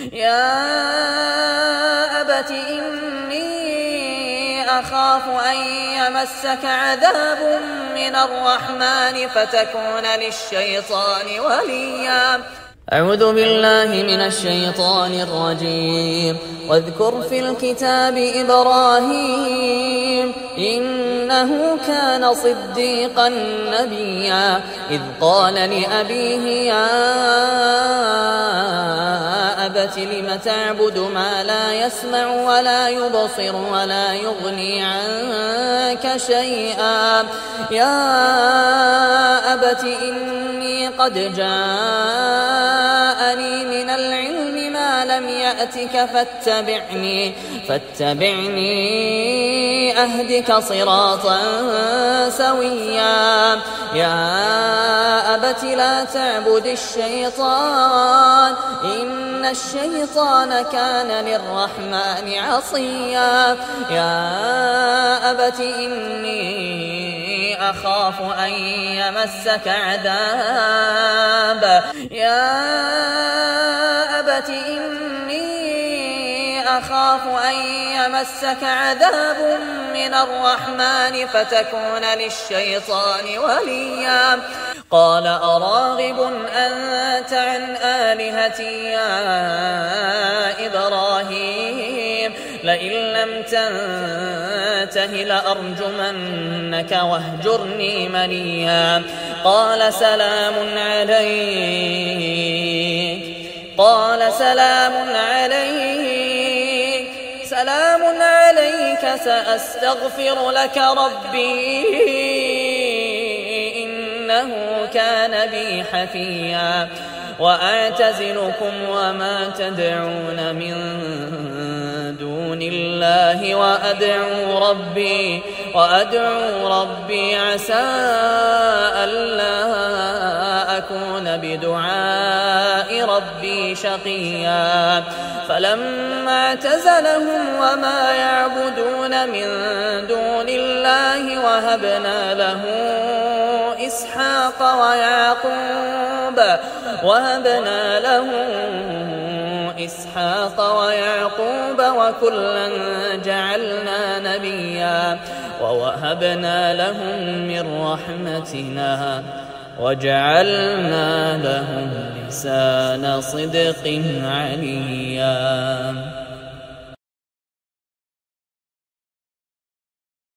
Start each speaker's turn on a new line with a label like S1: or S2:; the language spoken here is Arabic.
S1: يا أبت إني أخاف أن يمسك عذاب من الرحمن فتكون للشيطان وليا. أعوذ بالله من الشيطان الرجيم. واذكر في الكتاب إبراهيم إنه كان صديقا نبيا إذ قال لأبيه يا أبت لم تعبد ما لا يسمع ولا يبصر ولا يغني عنك شيئا. يا أبت إني قد جاءني من العلم ما لم يأتك فاتبعني أهدك صراطا سويا. يا أبت لا تعبد الشيطان إن الشيطان كان للرحمن عصيا. يا أبت إني أخاف أن يمسك عذاب. يا أبت إني أخاف أن يمسك عذاب من الرحمن فتكون للشيطان وليا. قال أراغب أنت عن آلهتي يا إبراهيم لئن لم تنته لأرجمنك واهجرني مليا. قال سلام عليك سأستغفر لك ربي إنه كان بي حفيا. وأعتزلكم وما تدعون من دون الله وأدعو ربي عسى ألا أكون بدعاء ربي شقيا. فلما اعتزلهم وما يعبدون من دون الله وهبنا له إسحاق ويعقوب وكلا جعلنا نبيا ووهبنا لهم من رحمتنا وجعلنا لهم لسان صدق عليا.